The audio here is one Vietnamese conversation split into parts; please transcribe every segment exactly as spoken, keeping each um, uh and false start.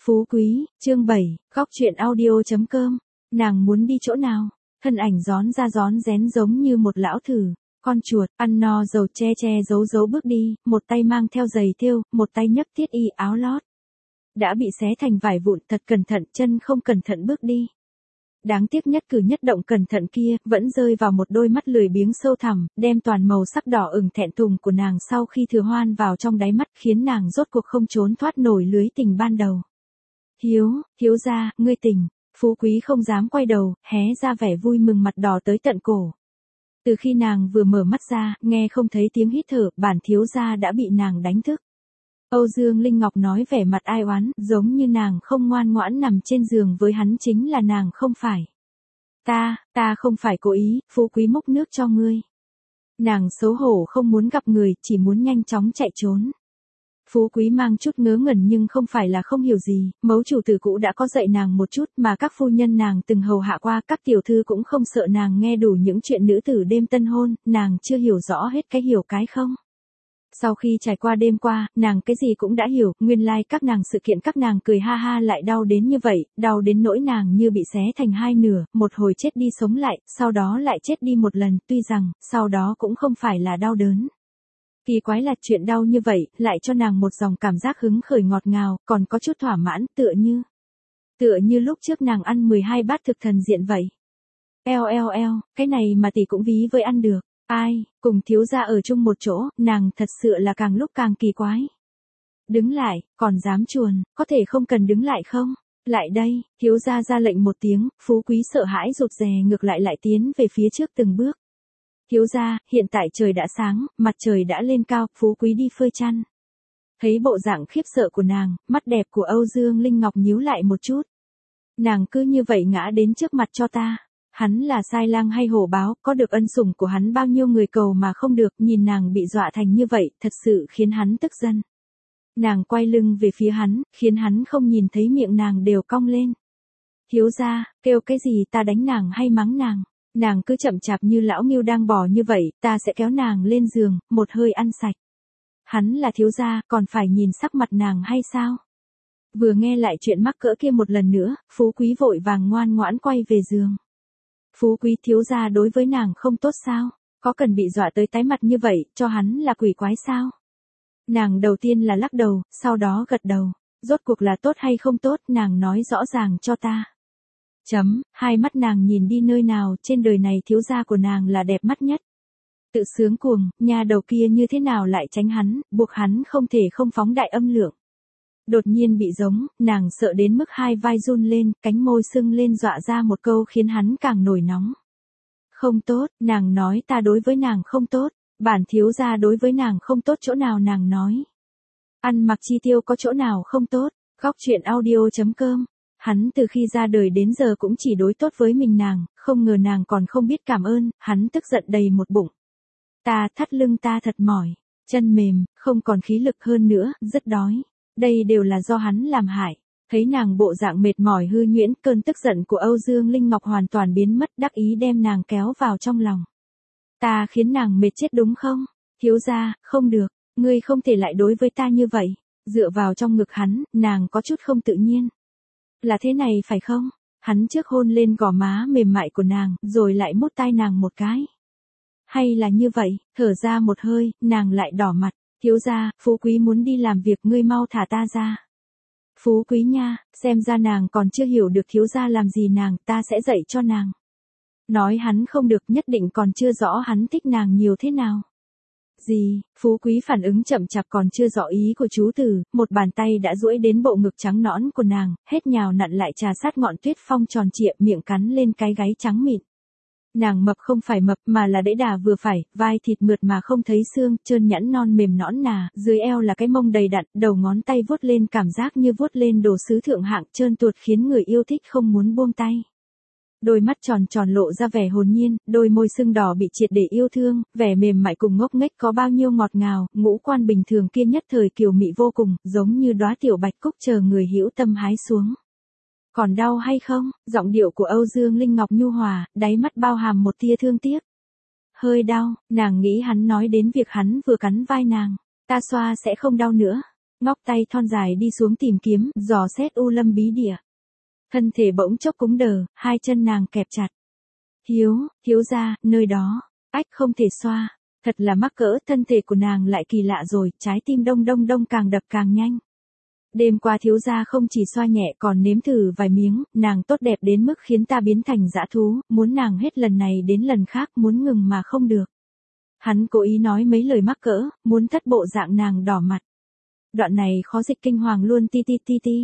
Phú Quý, chương bảy, góc chuyện audio.com, nàng muốn đi chỗ nào? Thân ảnh gión ra gión rén giống như một lão thử, con chuột, ăn no dầu che che giấu giấu bước đi, một tay mang theo giày thêu, một tay nhấc thiết y áo lót. Đã bị xé thành vải vụn, thật cẩn thận, chân không cẩn thận bước đi. Đáng tiếc nhất cử nhất động cẩn thận kia, vẫn rơi vào một đôi mắt lười biếng sâu thẳm, đem toàn màu sắc đỏ ửng thẹn thùng của nàng sau khi thừa hoan vào trong đáy mắt, khiến nàng rốt cuộc không trốn thoát nổi lưới tình ban đầu. Hiếu, thiếu gia, ngươi tỉnh. Phú Quý không dám quay đầu, hé ra vẻ vui mừng mặt đỏ tới tận cổ. Từ khi nàng vừa mở mắt ra, nghe không thấy tiếng hít thở, bản thiếu gia đã bị nàng đánh thức. Âu Dương Linh Ngọc nói vẻ mặt ai oán, giống như nàng không ngoan ngoãn nằm trên giường với hắn chính là nàng không phải. Ta, ta không phải cố ý, Phú Quý múc nước cho ngươi. Nàng xấu hổ không muốn gặp người, chỉ muốn nhanh chóng chạy trốn. Phú Quý mang chút ngớ ngẩn nhưng không phải là không hiểu gì, mẫu chủ tử cũ đã có dạy nàng một chút mà các phu nhân nàng từng hầu hạ qua, các tiểu thư cũng không sợ nàng nghe đủ những chuyện nữ tử đêm tân hôn, nàng chưa hiểu rõ hết cái hiểu cái không. Sau khi trải qua đêm qua, nàng cái gì cũng đã hiểu, nguyên lai like các nàng sự kiện các nàng cười ha ha lại đau đến như vậy, đau đến nỗi nàng như bị xé thành hai nửa, một hồi chết đi sống lại, sau đó lại chết đi một lần, tuy rằng, sau đó cũng không phải là đau đớn. Kỳ quái là chuyện đau như vậy, lại cho nàng một dòng cảm giác hứng khởi ngọt ngào, còn có chút thỏa mãn, tựa như. Tựa như lúc trước nàng ăn mười hai bát thực thần diện vậy. Eo eo eo, cái này mà tỷ cũng ví với ăn được. Ai, cùng thiếu gia ở chung một chỗ, nàng thật sự là càng lúc càng kỳ quái. Đứng lại, còn dám chuồn, có thể không cần đứng lại không? Lại đây, thiếu gia ra lệnh một tiếng, Phú Quý sợ hãi rụt rè ngược lại lại tiến về phía trước từng bước. Thiếu gia, hiện tại trời đã sáng, mặt trời đã lên cao, Phú Quý đi phơi chăn. Thấy bộ dạng khiếp sợ của nàng, mắt đẹp của Âu Dương Linh Ngọc nhíu lại một chút. Nàng cứ như vậy ngã đến trước mặt cho ta. Hắn là sai lang hay hổ báo, có được ân sủng của hắn bao nhiêu người cầu mà không được, nhìn nàng bị dọa thành như vậy, thật sự khiến hắn tức giận. Nàng quay lưng về phía hắn, khiến hắn không nhìn thấy miệng nàng đều cong lên. Thiếu gia, kêu cái gì, ta đánh nàng hay mắng nàng? Nàng cứ chậm chạp như lão ngưu đang bò như vậy, ta sẽ kéo nàng lên giường, một hơi ăn sạch. Hắn là thiếu gia, còn phải nhìn sắc mặt nàng hay sao? Vừa nghe lại chuyện mắc cỡ kia một lần nữa, Phú Quý vội vàng ngoan ngoãn quay về giường. Phú Quý thiếu gia đối với nàng không tốt sao? Có cần bị dọa tới tái mặt như vậy, cho hắn là quỷ quái sao? Nàng đầu tiên là lắc đầu, sau đó gật đầu. Rốt cuộc là tốt hay không tốt, nàng nói rõ ràng cho ta. Chấm, hai mắt nàng nhìn đi nơi nào, trên đời này thiếu gia của nàng là đẹp mắt nhất. Tự sướng cuồng, nhà đầu kia như thế nào lại tránh hắn, buộc hắn không thể không phóng đại âm lượng. Đột nhiên bị giống, nàng sợ đến mức hai vai run lên, cánh môi sưng lên dọa ra một câu khiến hắn càng nổi nóng. Không tốt, nàng nói ta đối với nàng không tốt, bản thiếu gia đối với nàng không tốt chỗ nào nàng nói. Ăn mặc chi tiêu có chỗ nào không tốt, góc chuyện audio.com. Hắn từ khi ra đời đến giờ cũng chỉ đối tốt với mình nàng, không ngờ nàng còn không biết cảm ơn, hắn tức giận đầy một bụng. Ta thắt lưng ta thật mỏi, chân mềm, không còn khí lực hơn nữa, rất đói. Đây đều là do hắn làm hại. Thấy nàng bộ dạng mệt mỏi hư nhuyễn, cơn tức giận của Âu Dương Linh Ngọc hoàn toàn biến mất, đắc ý đem nàng kéo vào trong lòng. Ta khiến nàng mệt chết đúng không? Thiếu gia, không được, ngươi không thể lại đối với ta như vậy. Dựa vào trong ngực hắn, nàng có chút không tự nhiên. Là thế này phải không? Hắn trước hôn lên gò má mềm mại của nàng, rồi lại mút tai nàng một cái. Hay là như vậy, thở ra một hơi, nàng lại đỏ mặt. Thiếu gia, Phú Quý muốn đi làm việc, ngươi mau thả ta ra. Phú Quý nha, xem ra nàng còn chưa hiểu được thiếu gia làm gì nàng, ta sẽ dạy cho nàng. Nói hắn không được, nhất định còn chưa rõ hắn thích nàng nhiều thế nào. Gì, Phú Quý phản ứng chậm chạp còn chưa rõ ý của chú tử, một bàn tay đã duỗi đến bộ ngực trắng nõn của nàng, hết nhào nặn lại trà sát ngọn tuyết phong tròn trịa, miệng cắn lên cái gáy trắng mịn. Nàng mập không phải mập mà là đẫy đà vừa phải, vai thịt mượt mà không thấy xương, trơn nhẵn non mềm nõn nà, dưới eo là cái mông đầy đặn, đầu ngón tay vuốt lên cảm giác như vuốt lên đồ sứ thượng hạng, trơn tuột khiến người yêu thích không muốn buông tay. Đôi mắt tròn tròn lộ ra vẻ hồn nhiên, đôi môi sưng đỏ bị triệt để yêu thương, vẻ mềm mại cùng ngốc nghếch có bao nhiêu ngọt ngào, ngũ quan bình thường kia nhất thời kiều mị vô cùng, giống như đóa tiểu bạch cúc chờ người hữu tâm hái xuống. Còn đau hay không? Giọng điệu của Âu Dương Linh Ngọc nhu hòa, đáy mắt bao hàm một tia thương tiếc. Hơi đau, nàng nghĩ hắn nói đến việc hắn vừa cắn vai nàng. Ta xoa sẽ không đau nữa. Ngóc tay thon dài đi xuống tìm kiếm, dò xét u lâm bí địa. Thân thể bỗng chốc cứng đờ, hai chân nàng kẹp chặt. Thiếu, thiếu gia, nơi đó, ách không thể xoa. Thật là mắc cỡ, thân thể của nàng lại kỳ lạ rồi, trái tim đông đông đông càng đập càng nhanh. Đêm qua thiếu gia không chỉ xoa nhẹ còn nếm thử vài miếng, nàng tốt đẹp đến mức khiến ta biến thành dã thú, muốn nàng hết lần này đến lần khác muốn ngừng mà không được. Hắn cố ý nói mấy lời mắc cỡ, muốn thất bộ dạng nàng đỏ mặt. Đoạn này khó dịch kinh hoàng luôn ti ti ti ti.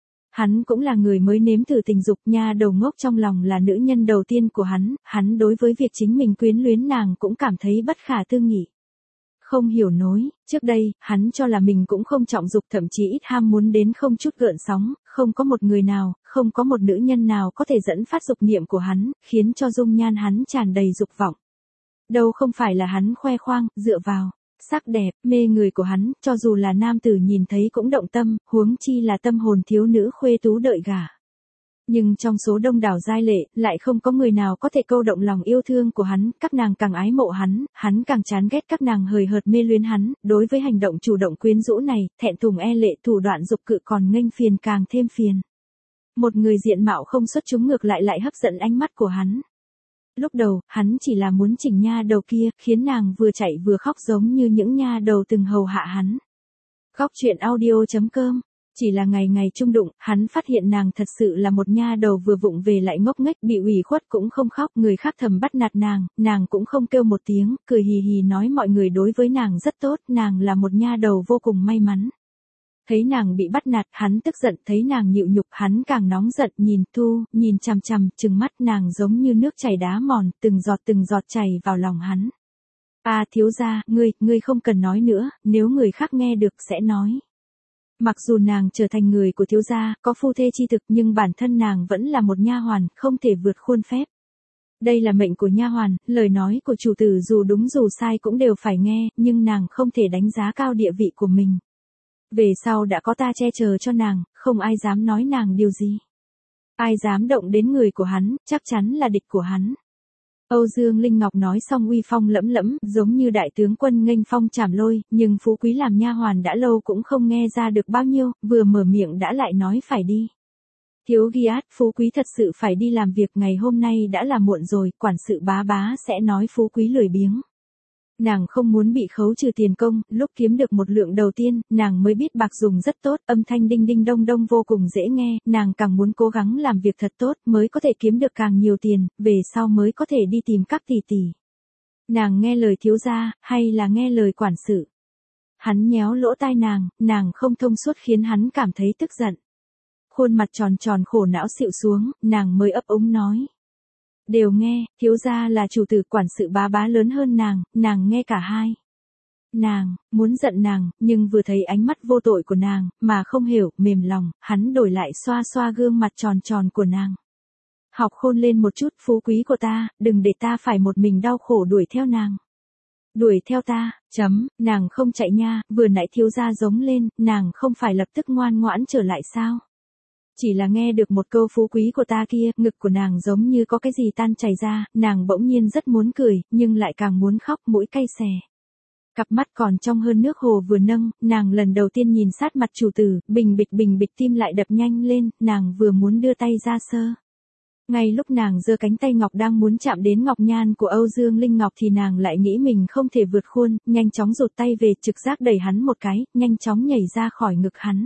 Hắn cũng là người mới nếm thử tình dục, nha đầu ngốc trong lòng là nữ nhân đầu tiên của hắn, hắn đối với việc chính mình quyến luyến nàng cũng cảm thấy bất khả tư nghị. Không hiểu nổi, trước đây, hắn cho là mình cũng không trọng dục, thậm chí ít ham muốn đến không chút gợn sóng, không có một người nào, không có một nữ nhân nào có thể dẫn phát dục niệm của hắn, khiến cho dung nhan hắn tràn đầy dục vọng. Đâu không phải là hắn khoe khoang, dựa vào sắc đẹp, mê người của hắn, cho dù là nam tử nhìn thấy cũng động tâm, huống chi là tâm hồn thiếu nữ khuê tú đợi gả. Nhưng trong số đông đảo giai lệ, lại không có người nào có thể câu động lòng yêu thương của hắn, các nàng càng ái mộ hắn, hắn càng chán ghét các nàng hời hợt mê luyến hắn, đối với hành động chủ động quyến rũ này, thẹn thùng e lệ, thủ đoạn dục cự còn nghênh phiền càng thêm phiền. Một người diện mạo không xuất chúng ngược lại lại hấp dẫn ánh mắt của hắn. Lúc đầu, hắn chỉ là muốn chỉnh nha đầu kia, khiến nàng vừa chạy vừa khóc giống như những nha đầu từng hầu hạ hắn. Góc truyện audio chấm com. Chỉ là ngày ngày chung đụng, hắn phát hiện nàng thật sự là một nha đầu vừa vụng về lại ngốc nghếch, bị ủy khuất cũng không khóc, người khác thầm bắt nạt nàng, nàng cũng không kêu một tiếng, cười hì hì nói mọi người đối với nàng rất tốt, nàng là một nha đầu vô cùng may mắn. Thấy nàng bị bắt nạt, hắn tức giận, thấy nàng nhịu nhục, hắn càng nóng giận, nhìn Thu, nhìn chằm chằm, trừng mắt nàng giống như nước chảy đá mòn, từng giọt từng giọt chảy vào lòng hắn. À thiếu gia, ngươi, ngươi không cần nói nữa, nếu người khác nghe được sẽ nói. Mặc dù nàng trở thành người của thiếu gia, có phu thê chi thực nhưng bản thân nàng vẫn là một nha hoàn, không thể vượt khuôn phép. Đây là mệnh của nha hoàn, lời nói của chủ tử dù đúng dù sai cũng đều phải nghe, nhưng nàng không thể đánh giá cao địa vị của mình. Về sau đã có ta che chở cho nàng, không ai dám nói nàng điều gì. Ai dám động đến người của hắn, chắc chắn là địch của hắn. Âu Dương Linh Ngọc nói xong uy phong lẫm lẫm, giống như đại tướng quân nghênh phong trảm lôi, nhưng phú quý làm nha hoàn đã lâu cũng không nghe ra được bao nhiêu, vừa mở miệng đã lại nói phải đi. Thiếu Giat, phú quý thật sự phải đi làm việc, ngày hôm nay đã là muộn rồi, quản sự bá bá sẽ nói phú quý lười biếng. Nàng không muốn bị khấu trừ tiền công, lúc kiếm được một lượng đầu tiên, nàng mới biết bạc dùng rất tốt, âm thanh đinh đinh đông đông vô cùng dễ nghe, nàng càng muốn cố gắng làm việc thật tốt, mới có thể kiếm được càng nhiều tiền, về sau mới có thể đi tìm các tỷ tỷ. Nàng nghe lời thiếu gia, hay là nghe lời quản sự? Hắn nhéo lỗ tai nàng, nàng không thông suốt khiến hắn cảm thấy tức giận. Khuôn mặt tròn tròn khổ não xịu xuống, nàng mới ấp úng nói. Đều nghe, thiếu gia là chủ tử, quản sự bá bá lớn hơn nàng, nàng nghe cả hai. Nàng, muốn giận nàng, nhưng vừa thấy ánh mắt vô tội của nàng, mà không hiểu, mềm lòng, hắn đổi lại xoa xoa gương mặt tròn tròn của nàng. Học khôn lên một chút, phú quý của ta, đừng để ta phải một mình đau khổ đuổi theo nàng. Đuổi theo ta, chấm, nàng không chạy nha, vừa nãy thiếu gia giống lên, nàng không phải lập tức ngoan ngoãn trở lại sao? Chỉ là nghe được một câu phú quý của ta kia, ngực của nàng giống như có cái gì tan chảy ra, nàng bỗng nhiên rất muốn cười, nhưng lại càng muốn khóc, mũi cay xè. Cặp mắt còn trong hơn nước hồ vừa nâng, nàng lần đầu tiên nhìn sát mặt chủ tử, bình bịch bình bịch tim lại đập nhanh lên, nàng vừa muốn đưa tay ra sơ. Ngay lúc nàng giơ cánh tay ngọc đang muốn chạm đến ngọc nhan của Âu Dương Linh Ngọc thì nàng lại nghĩ mình không thể vượt khuôn, nhanh chóng rụt tay về, trực giác đẩy hắn một cái, nhanh chóng nhảy ra khỏi ngực hắn.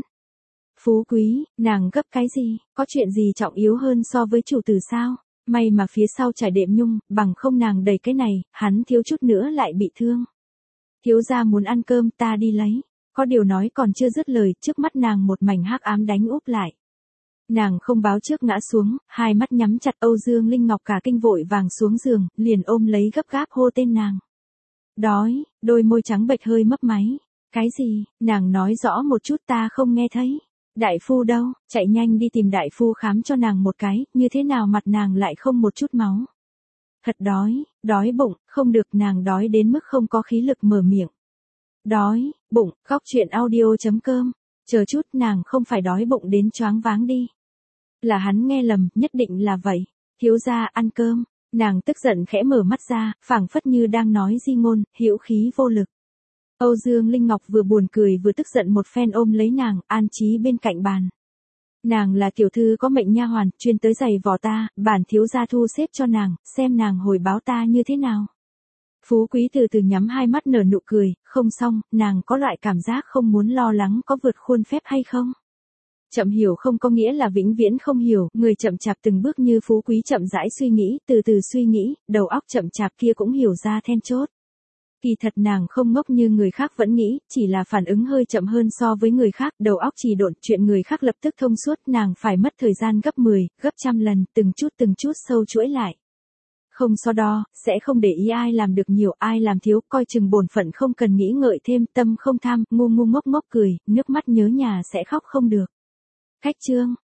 Phú quý, nàng gấp cái gì, có chuyện gì trọng yếu hơn so với chủ tử sao? May mà phía sau trải đệm nhung, bằng không nàng đẩy cái này, hắn thiếu chút nữa lại bị thương. Thiếu gia muốn ăn cơm, ta đi lấy. Có điều nói còn chưa dứt lời, trước mắt nàng một mảnh hắc ám đánh úp lại. Nàng không báo trước ngã xuống, hai mắt nhắm chặt, Âu Dương Linh Ngọc cả kinh vội vàng xuống giường, liền ôm lấy gấp gáp hô tên nàng. Đói, đôi môi trắng bệch hơi mấp máy. Cái gì, nàng nói rõ một chút, ta không nghe thấy. Đại phu đâu, chạy nhanh đi tìm đại phu khám cho nàng một cái, như thế nào mặt nàng lại không một chút máu. Thật đói, đói bụng, không được, nàng đói đến mức không có khí lực mở miệng. Đói, bụng, góc truyện audio chấm com, chờ chút, nàng không phải đói bụng đến choáng váng đi. Là hắn nghe lầm, nhất định là vậy. Thiếu gia ăn cơm, nàng tức giận khẽ mở mắt ra, phảng phất như đang nói di ngôn, hữu khí vô lực. Âu Dương Linh Ngọc vừa buồn cười vừa tức giận một phen ôm lấy nàng, an trí bên cạnh bàn. Nàng là tiểu thư có mệnh nha hoàn, chuyên tới giày vò ta, bản thiếu gia thu xếp cho nàng, xem nàng hồi báo ta như thế nào. Phú Quý từ từ nhắm hai mắt nở nụ cười, không xong, nàng có loại cảm giác không muốn lo lắng có vượt khuôn phép hay không. Chậm hiểu không có nghĩa là vĩnh viễn không hiểu, người chậm chạp từng bước như Phú Quý chậm rãi suy nghĩ, từ từ suy nghĩ, đầu óc chậm chạp kia cũng hiểu ra then chốt. Kỳ thật nàng không ngốc như người khác vẫn nghĩ, chỉ là phản ứng hơi chậm hơn so với người khác, đầu óc trì độn, chuyện người khác lập tức thông suốt, nàng phải mất thời gian gấp mười, gấp trăm lần, từng chút từng chút sâu chuỗi lại. Không so đo, sẽ không để ý ai làm được nhiều, ai làm thiếu, coi chừng bổn phận không cần nghĩ ngợi thêm, tâm không tham, ngu ngu ngốc ngốc cười, nước mắt nhớ nhà sẽ khóc không được. Khách chương